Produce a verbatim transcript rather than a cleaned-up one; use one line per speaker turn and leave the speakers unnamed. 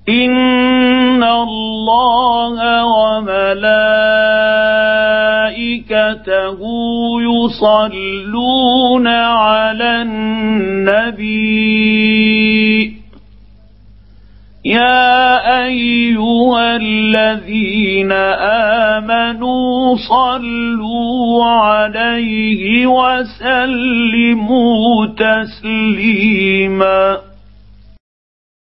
إن الله وملائكته يصلون على النبي يا أيها الذين آمنوا صلوا عليه وسلموا تسليما.